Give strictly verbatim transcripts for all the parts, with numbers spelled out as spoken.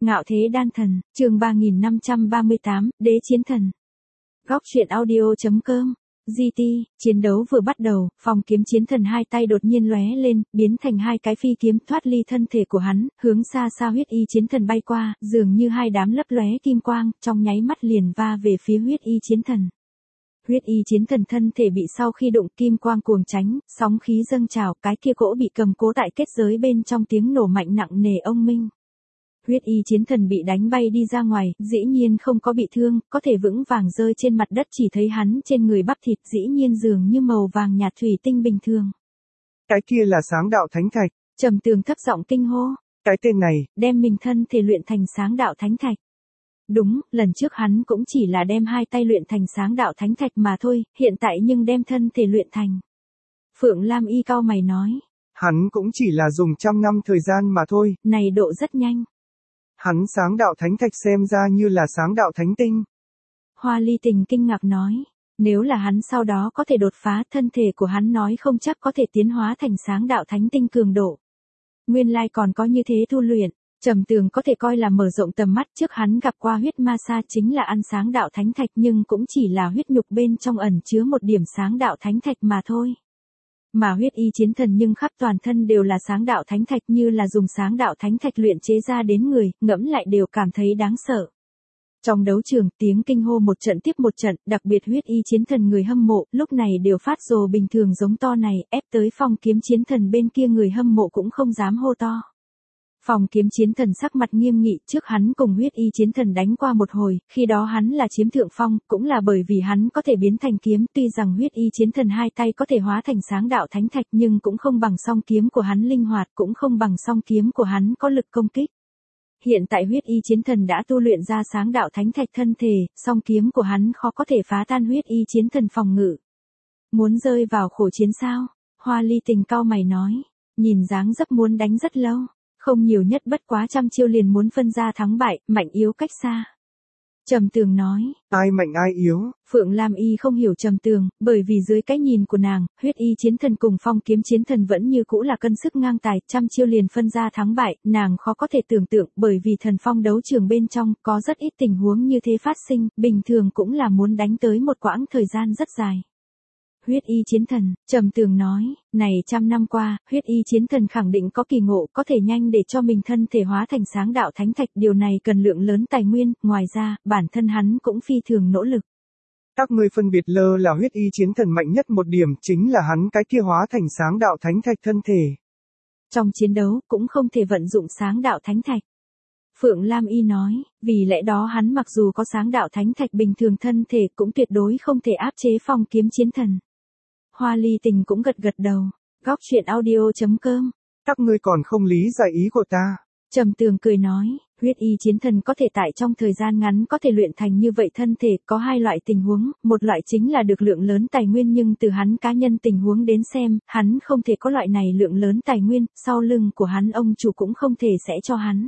Ngạo thế đan thần, chương ba nghìn năm trăm ba mươi tám, đế chiến thần. Góc truyện audio chấm com. giê tê, chiến đấu vừa bắt đầu, Phong kiếm chiến thần hai tay đột nhiên lóe lên, biến thành hai cái phi kiếm thoát ly thân thể của hắn, hướng xa xa huyết y chiến thần bay qua, dường như hai đám lấp lóe kim quang, trong nháy mắt liền va về phía huyết y chiến thần. Huyết y chiến thần thân thể bị sau khi đụng kim quang cuồng tránh, sóng khí dâng trào, cái kia cỗ bị cầm cố tại kết giới bên trong tiếng nổ mạnh nặng nề ông minh. Huyết y chiến thần bị đánh bay đi ra ngoài, dĩ nhiên không có bị thương, có thể vững vàng rơi trên mặt đất, chỉ thấy hắn trên người bắp thịt dĩ nhiên dường như màu vàng nhạt thủy tinh bình thường. Cái kia là sáng đạo thánh thạch. Trầm Tường thấp giọng kinh hô. Cái tên này, đem mình thân thể luyện thành sáng đạo thánh thạch. Đúng, lần trước hắn cũng chỉ là đem hai tay luyện thành sáng đạo thánh thạch mà thôi, hiện tại nhưng đem thân thể luyện thành. Phượng Lam Y cau mày nói. Hắn cũng chỉ là dùng trăm năm thời gian mà thôi. Này độ rất nhanh. Hắn sáng đạo thánh thạch xem ra như là sáng đạo thánh tinh. Hoa Ly Tình kinh ngạc nói. Nếu là hắn sau đó có thể đột phá, thân thể của hắn nói không chắc có thể tiến hóa thành sáng đạo thánh tinh cường độ. Nguyên lai còn có như thế tu luyện. Trầm Tường có thể coi là mở rộng tầm mắt, trước hắn gặp qua huyết ma sa chính là ăn sáng đạo thánh thạch nhưng cũng chỉ là huyết nhục bên trong ẩn chứa một điểm sáng đạo thánh thạch mà thôi. Mà huyết y chiến thần nhưng khắp toàn thân đều là sáng đạo thánh thạch, như là dùng sáng đạo thánh thạch luyện chế ra đến người, ngẫm lại đều cảm thấy đáng sợ. Trong đấu trường, tiếng kinh hô một trận tiếp một trận, đặc biệt huyết y chiến thần người hâm mộ, lúc này đều phát rồ bình thường giống to này, ép tới Phong kiếm chiến thần bên kia người hâm mộ cũng không dám hô to. Phong kiếm chiến thần sắc mặt nghiêm nghị, trước hắn cùng huyết y chiến thần đánh qua một hồi, khi đó hắn là chiếm thượng phong, cũng là bởi vì hắn có thể biến thành kiếm, tuy rằng huyết y chiến thần hai tay có thể hóa thành sáng đạo thánh thạch nhưng cũng không bằng song kiếm của hắn linh hoạt, cũng không bằng song kiếm của hắn có lực công kích. Hiện tại huyết y chiến thần đã tu luyện ra sáng đạo thánh thạch thân thể, song kiếm của hắn khó có thể phá tan huyết y chiến thần phòng ngự. Muốn rơi vào khổ chiến sao? Hoa Ly Tình cau mày nói, nhìn dáng dấp muốn đánh rất lâu. Không nhiều nhất bất quá trăm chiêu liền muốn phân ra thắng bại, mạnh yếu cách xa. Trầm Tường nói. Ai mạnh ai yếu? Phượng Lam Y không hiểu Trầm Tường, bởi vì dưới cái nhìn của nàng, huyết y chiến thần cùng Phong kiếm chiến thần vẫn như cũ là cân sức ngang tài, trăm chiêu liền phân ra thắng bại, nàng khó có thể tưởng tượng, bởi vì thần phong đấu trường bên trong có rất ít tình huống như thế phát sinh, bình thường cũng là muốn đánh tới một quãng thời gian rất dài. Huyết y chiến thần, Trầm Tường nói, này trăm năm qua, huyết y chiến thần khẳng định có kỳ ngộ, có thể nhanh để cho mình thân thể hóa thành sáng đạo thánh thạch, điều này cần lượng lớn tài nguyên, ngoài ra, bản thân hắn cũng phi thường nỗ lực. Các ngươi phân biệt lơ là huyết y chiến thần mạnh nhất một điểm, chính là hắn cái kia hóa thành sáng đạo thánh thạch thân thể. Trong chiến đấu, cũng không thể vận dụng sáng đạo thánh thạch. Phượng Lam Y nói, vì lẽ đó hắn mặc dù có sáng đạo thánh thạch bình thường thân thể cũng tuyệt đối không thể áp chế Phong kiếm chiến thần. Hoa Ly Tình cũng gật gật đầu. Góc truyện audio chấm com. Các ngươi còn không lý giải ý của ta. Trầm Tường cười nói, huyết y chiến thần có thể tại trong thời gian ngắn có thể luyện thành như vậy thân thể, có hai loại tình huống, một loại chính là được lượng lớn tài nguyên nhưng từ hắn cá nhân tình huống đến xem, hắn không thể có loại này lượng lớn tài nguyên, sau lưng của hắn ông chủ cũng không thể sẽ cho hắn.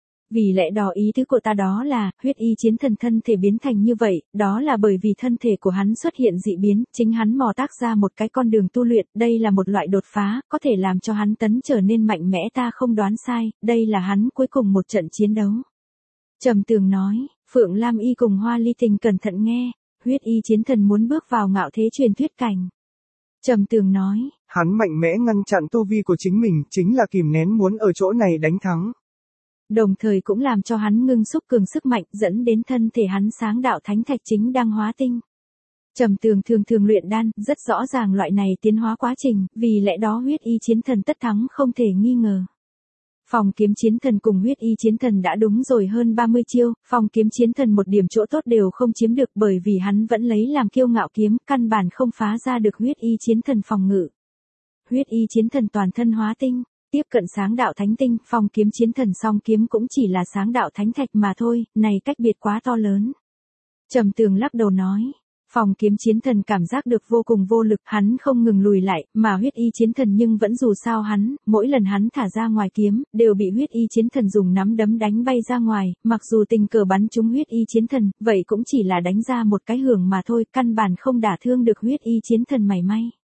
Vì lẽ đó ý tứ của ta đó là, huyết y chiến thần thân thể biến thành như vậy, đó là bởi vì thân thể của hắn xuất hiện dị biến, chính hắn mò tác ra một cái con đường tu luyện, đây là một loại đột phá, có thể làm cho hắn tấn trở nên mạnh mẽ, ta không đoán sai, đây là hắn cuối cùng một trận chiến đấu. Trầm Tường nói, Phượng Lam Y cùng Hoa Ly Tình cẩn thận nghe, huyết y chiến thần muốn bước vào ngạo thế truyền thuyết cảnh. Trầm Tường nói, hắn mạnh mẽ ngăn chặn tu vi của chính mình, chính là kìm nén muốn ở chỗ này đánh thắng. Đồng thời cũng làm cho hắn ngưng xúc cường sức mạnh, dẫn đến thân thể hắn sáng đạo thánh thạch chính đang hóa tinh. Trầm Tường thường thường luyện đan, rất rõ ràng loại này tiến hóa quá trình, vì lẽ đó huyết y chiến thần tất thắng không thể nghi ngờ. Phong kiếm chiến thần cùng huyết y chiến thần đã đúng rồi hơn ba mươi chiêu, Phong kiếm chiến thần một điểm chỗ tốt đều không chiếm được bởi vì hắn vẫn lấy làm kiêu ngạo kiếm, căn bản không phá ra được huyết y chiến thần phòng ngự. Huyết y chiến thần toàn thân hóa tinh. Tiếp cận sáng đạo thánh tinh, Phong kiếm chiến thần song kiếm cũng chỉ là sáng đạo thánh thạch mà thôi, này cách biệt quá to lớn. Trầm Tường lắc đầu nói, Phong kiếm chiến thần cảm giác được vô cùng vô lực, hắn không ngừng lùi lại, mà huyết y chiến thần nhưng vẫn dù sao hắn, mỗi lần hắn thả ra ngoài kiếm, đều bị huyết y chiến thần dùng nắm đấm đánh bay ra ngoài, mặc dù tình cờ bắn trúng huyết y chiến thần, vậy cũng chỉ là đánh ra một cái hưởng mà thôi, căn bản không đả thương được huyết y chiến thần mảy may.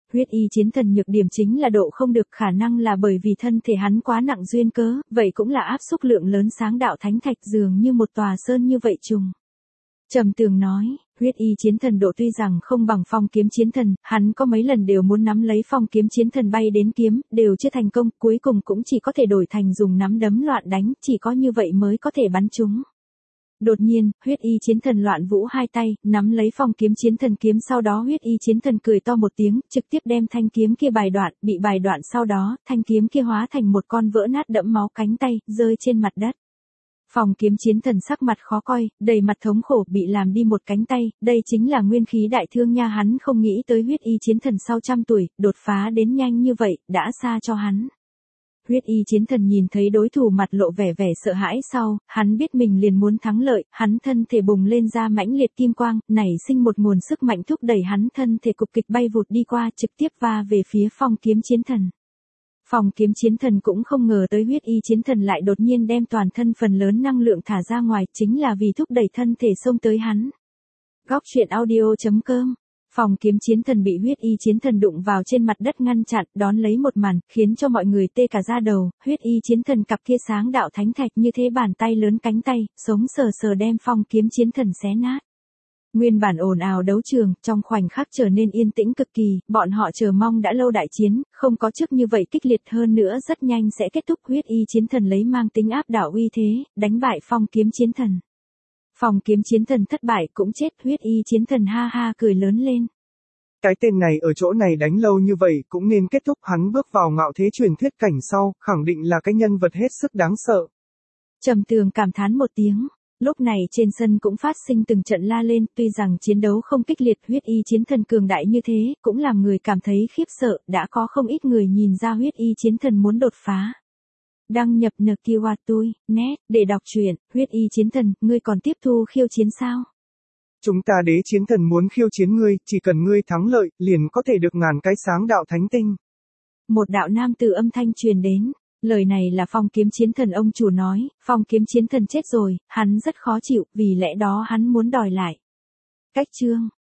Huyết y chiến thần nhược điểm chính là độ không được, khả năng là bởi vì thân thể hắn quá nặng duyên cớ, vậy cũng là áp xúc lượng lớn sáng đạo thánh thạch dường như một tòa sơn như vậy trùng. Trầm Tường nói, huyết y chiến thần độ tuy rằng không bằng phong kiếm chiến thần, hắn có mấy lần đều muốn nắm lấy phong kiếm chiến thần bay đến kiếm, đều chưa thành công, cuối cùng cũng chỉ có thể đổi thành dùng nắm đấm loạn đánh, chỉ có như vậy mới có thể bắn chúng. Đột nhiên, huyết y chiến thần loạn vũ hai tay, nắm lấy phong kiếm chiến thần kiếm, sau đó huyết y chiến thần cười to một tiếng, trực tiếp đem thanh kiếm kia bài đoạn, bị bài đoạn sau đó, thanh kiếm kia hóa thành một con vỡ nát đẫm máu cánh tay, rơi trên mặt đất. Phong kiếm chiến thần sắc mặt khó coi, đầy mặt thống khổ, bị làm đi một cánh tay, đây chính là nguyên khí đại thương nha, hắn không nghĩ tới huyết y chiến thần sau trăm tuổi, đột phá đến nhanh như vậy, đã xa cho hắn. Huyết y chiến thần nhìn thấy đối thủ mặt lộ vẻ vẻ sợ hãi sau, hắn biết mình liền muốn thắng lợi, hắn thân thể bùng lên ra mãnh liệt kim quang, nảy sinh một nguồn sức mạnh thúc đẩy hắn thân thể cục kịch bay vụt đi qua, trực tiếp va về phía phong kiếm chiến thần. Phong kiếm chiến thần cũng không ngờ tới huyết y chiến thần lại đột nhiên đem toàn thân phần lớn năng lượng thả ra ngoài, chính là vì thúc đẩy thân thể xông tới hắn. Góc truyện audio chấm com. Phong kiếm chiến thần bị huyết y chiến thần đụng vào trên mặt đất ngăn chặn, đón lấy một màn, khiến cho mọi người tê cả da đầu, huyết y chiến thần cặp kia sáng đạo thánh thạch như thế bàn tay lớn cánh tay, sống sờ sờ đem phong kiếm chiến thần xé nát. Nguyên bản ồn ào đấu trường, trong khoảnh khắc trở nên yên tĩnh cực kỳ, bọn họ chờ mong đã lâu đại chiến, không có trước như vậy kích liệt, hơn nữa rất nhanh sẽ kết thúc. Huyết y chiến thần lấy mang tính áp đảo uy thế, đánh bại phong kiếm chiến thần. Phong kiếm chiến thần thất bại cũng chết, huyết y chiến thần ha ha cười lớn lên. Cái tên này ở chỗ này đánh lâu như vậy cũng nên kết thúc, hắn bước vào ngạo thế truyền thuyết cảnh sau, khẳng định là cái nhân vật hết sức đáng sợ. Trầm Tường cảm thán một tiếng. Lúc này trên sân cũng phát sinh từng trận la lên, tuy rằng chiến đấu không kích liệt, huyết y chiến thần cường đại như thế, cũng làm người cảm thấy khiếp sợ, đã có không ít người nhìn ra huyết y chiến thần muốn đột phá. Đăng nhập Nkiwatui, net, để đọc truyện, huyết y chiến thần, ngươi còn tiếp thu khiêu chiến sao? Chúng ta đế chiến thần muốn khiêu chiến ngươi, chỉ cần ngươi thắng lợi, liền có thể được ngàn cái sáng đạo thánh tinh. Một đạo nam tử âm thanh truyền đến. Lời này là phong kiếm chiến thần ông chủ nói, phong kiếm chiến thần chết rồi, hắn rất khó chịu, vì lẽ đó hắn muốn đòi lại. Cách chương